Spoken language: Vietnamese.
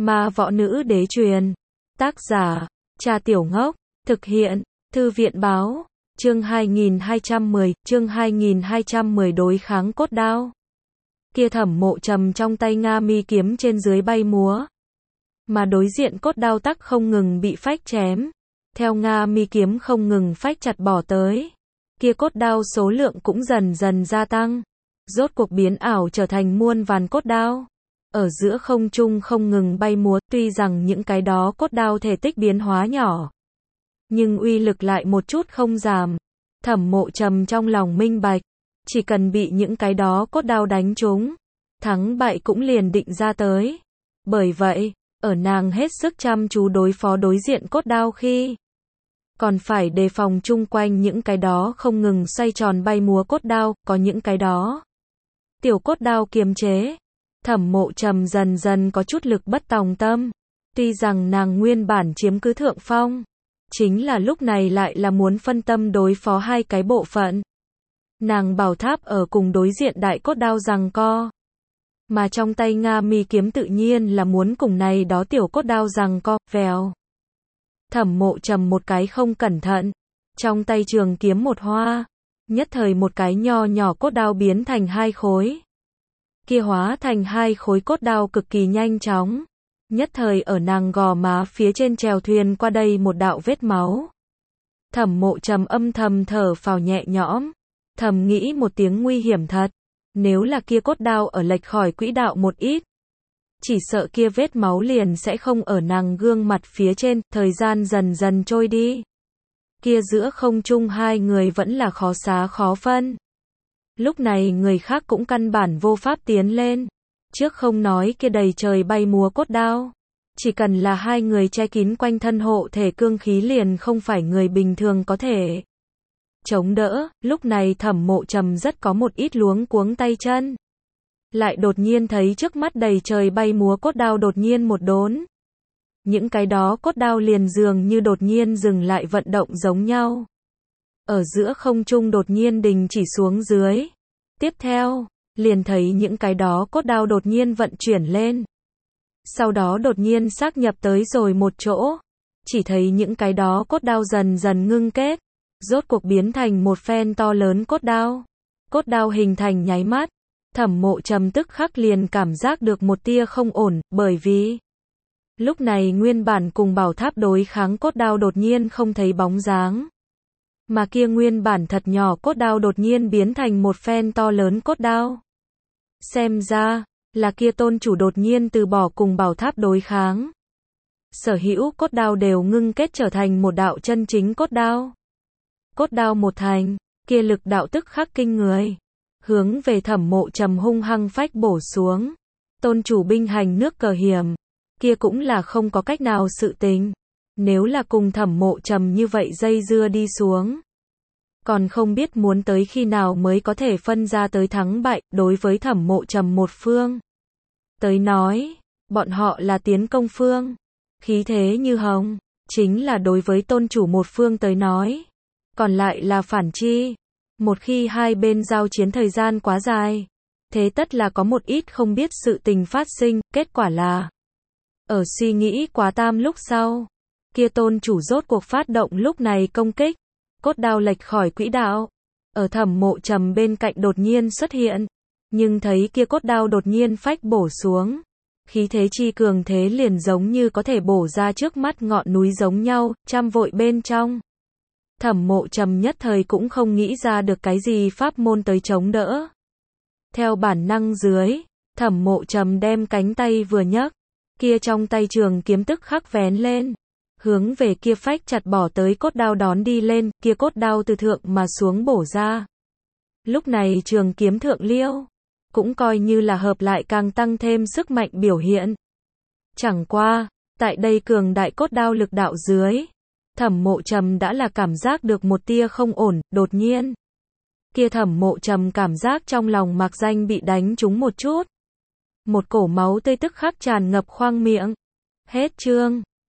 Ma võ nữ đế truyền. Tác giả, Trà Tiểu Ngốc. Thực hiện, Thư viện báo. Chương 2210 đối kháng cốt đao. Kia Thẩm Mộ Trầm trong tay Nga mi kiếm trên dưới bay múa. Mà đối diện cốt đao tắc không ngừng bị phách chém. Theo Nga mi kiếm không ngừng phách chặt bỏ tới. Kia cốt đao số lượng cũng dần dần gia tăng. Rốt cuộc biến ảo trở thành muôn vàn cốt đao. Ở giữa không trung không ngừng bay múa, tuy rằng những cái đó cốt đao thể tích biến hóa nhỏ. Nhưng uy lực lại một chút không giảm. Thẩm Mộ Trầm trong lòng minh bạch. Chỉ cần bị những cái đó cốt đao đánh trúng. Thắng bại cũng liền định ra tới. Bởi vậy, ở nàng hết sức chăm chú đối phó đối diện cốt đao khi. Còn phải đề phòng chung quanh những cái đó không ngừng xoay tròn bay múa cốt đao, có những cái đó. Tiểu cốt đao kiềm chế. Thẩm Mộ Trầm dần dần có chút lực bất tòng tâm. Tuy rằng nàng nguyên bản chiếm cứ thượng phong. Chính là lúc này lại là muốn phân tâm đối phó hai cái bộ phận. Nàng bảo tháp ở cùng đối diện đại cốt đao giằng co. Mà trong tay Nga mi kiếm tự nhiên là muốn cùng này đó tiểu cốt đao giằng co, vèo. Thẩm Mộ Trầm một cái không cẩn thận. Trong tay trường kiếm một hoa. Nhất thời một cái nho nhỏ cốt đao biến thành hai khối. Kia hóa thành hai khối cốt đao cực kỳ nhanh chóng. Nhất thời ở nàng gò má phía trên chèo thuyền qua đây một đạo vết máu. Thẩm Mộ Trầm âm thầm thở phào nhẹ nhõm. Thầm nghĩ một tiếng nguy hiểm thật. Nếu là kia cốt đao ở lệch khỏi quỹ đạo một ít. Chỉ sợ kia vết máu liền sẽ không ở nàng gương mặt phía trên, thời gian dần dần trôi đi. Kia giữa không trung hai người vẫn là khó xá khó phân. Lúc này người khác cũng căn bản vô pháp tiến lên. Trước không nói kia đầy trời bay múa cốt đao. Chỉ cần là hai người che kín quanh thân hộ thể cương khí liền không phải người bình thường có thể chống đỡ. Lúc này Thẩm Mộ Trầm rất có một ít luống cuống tay chân. Lại đột nhiên thấy trước mắt đầy trời bay múa cốt đao đột nhiên một đốn. Những cái đó cốt đao liền dường như đột nhiên dừng lại vận động giống nhau. Ở giữa không trung đột nhiên đình chỉ xuống dưới. Tiếp theo, liền thấy những cái đó cốt đao đột nhiên vận chuyển lên. Sau đó đột nhiên xác nhập tới rồi một chỗ. Chỉ thấy những cái đó cốt đao dần dần ngưng kết. Rốt cuộc biến thành một phen to lớn cốt đao. Cốt đao hình thành nháy mắt. Thẩm Mộ Trầm tức khắc liền cảm giác được một tia không ổn, bởi vì lúc này nguyên bản cùng bảo tháp đối kháng cốt đao đột nhiên không thấy bóng dáng. Mà kia nguyên bản thật nhỏ cốt đao đột nhiên biến thành một phen to lớn cốt đao. Xem ra, là kia tôn chủ đột nhiên từ bỏ cùng bảo tháp đối kháng. Sở hữu cốt đao đều ngưng kết trở thành một đạo chân chính cốt đao. Cốt đao một thành, kia lực đạo tức khắc kinh người. Hướng về Thẩm Mộ Trầm hung hăng phách bổ xuống. Tôn chủ binh hành nước cờ hiểm. Kia cũng là không có cách nào sự tình. Nếu là cùng Thẩm Mộ Trầm như vậy dây dưa đi xuống. Còn không biết muốn tới khi nào mới có thể phân ra tới thắng bại. Đối với Thẩm Mộ Trầm một phương tới nói, bọn họ là tiến công phương. Khí thế như hồng. Chính là đối với tôn chủ một phương tới nói. Còn lại là phản chi. Một khi hai bên giao chiến thời gian quá dài, thế tất là có một ít không biết sự tình phát sinh, kết quả là ở suy nghĩ quá tam lúc sau, kia tôn chủ rốt cuộc phát động lúc này công kích, cốt đao lệch khỏi quỹ đạo, ở Thẩm Mộ Trầm bên cạnh đột nhiên xuất hiện, nhưng thấy kia cốt đao đột nhiên phách bổ xuống, khí thế chi cường thế liền giống như có thể bổ ra trước mắt ngọn núi giống nhau, trăm vội bên trong. Thẩm Mộ Trầm nhất thời cũng không nghĩ ra được cái gì pháp môn tới chống đỡ. Theo bản năng dưới, Thẩm Mộ Trầm đem cánh tay vừa nhấc, kia trong tay trường kiếm tức khắc vén lên, hướng về kia phách chặt bỏ tới cốt đao đón đi lên, kia cốt đao từ thượng mà xuống bổ ra. Lúc này trường kiếm thượng liêu, cũng coi như là hợp lại càng tăng thêm sức mạnh biểu hiện. Chẳng qua, tại đây cường đại cốt đao lực đạo dưới, Thẩm Mộ Trầm đã là cảm giác được một tia không ổn, đột nhiên. Kia Thẩm Mộ Trầm cảm giác trong lòng mạc danh bị đánh trúng một chút. Một cổ máu tươi tức khắc tràn ngập khoang miệng. Hết chương.